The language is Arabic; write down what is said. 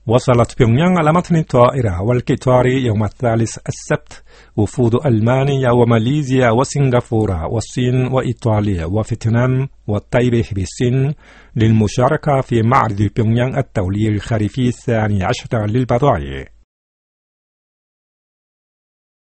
وصلت بيونغيانغ على متن الطائرة والقطار يوم الثالث السبت وفود ألمانيا وماليزيا وسنغافورة والصين وإيطاليا وفيتنام وتايبيه بالصين للمشاركة في معرض بيونغيانغ الدولي الخريفي 12 للبضائع.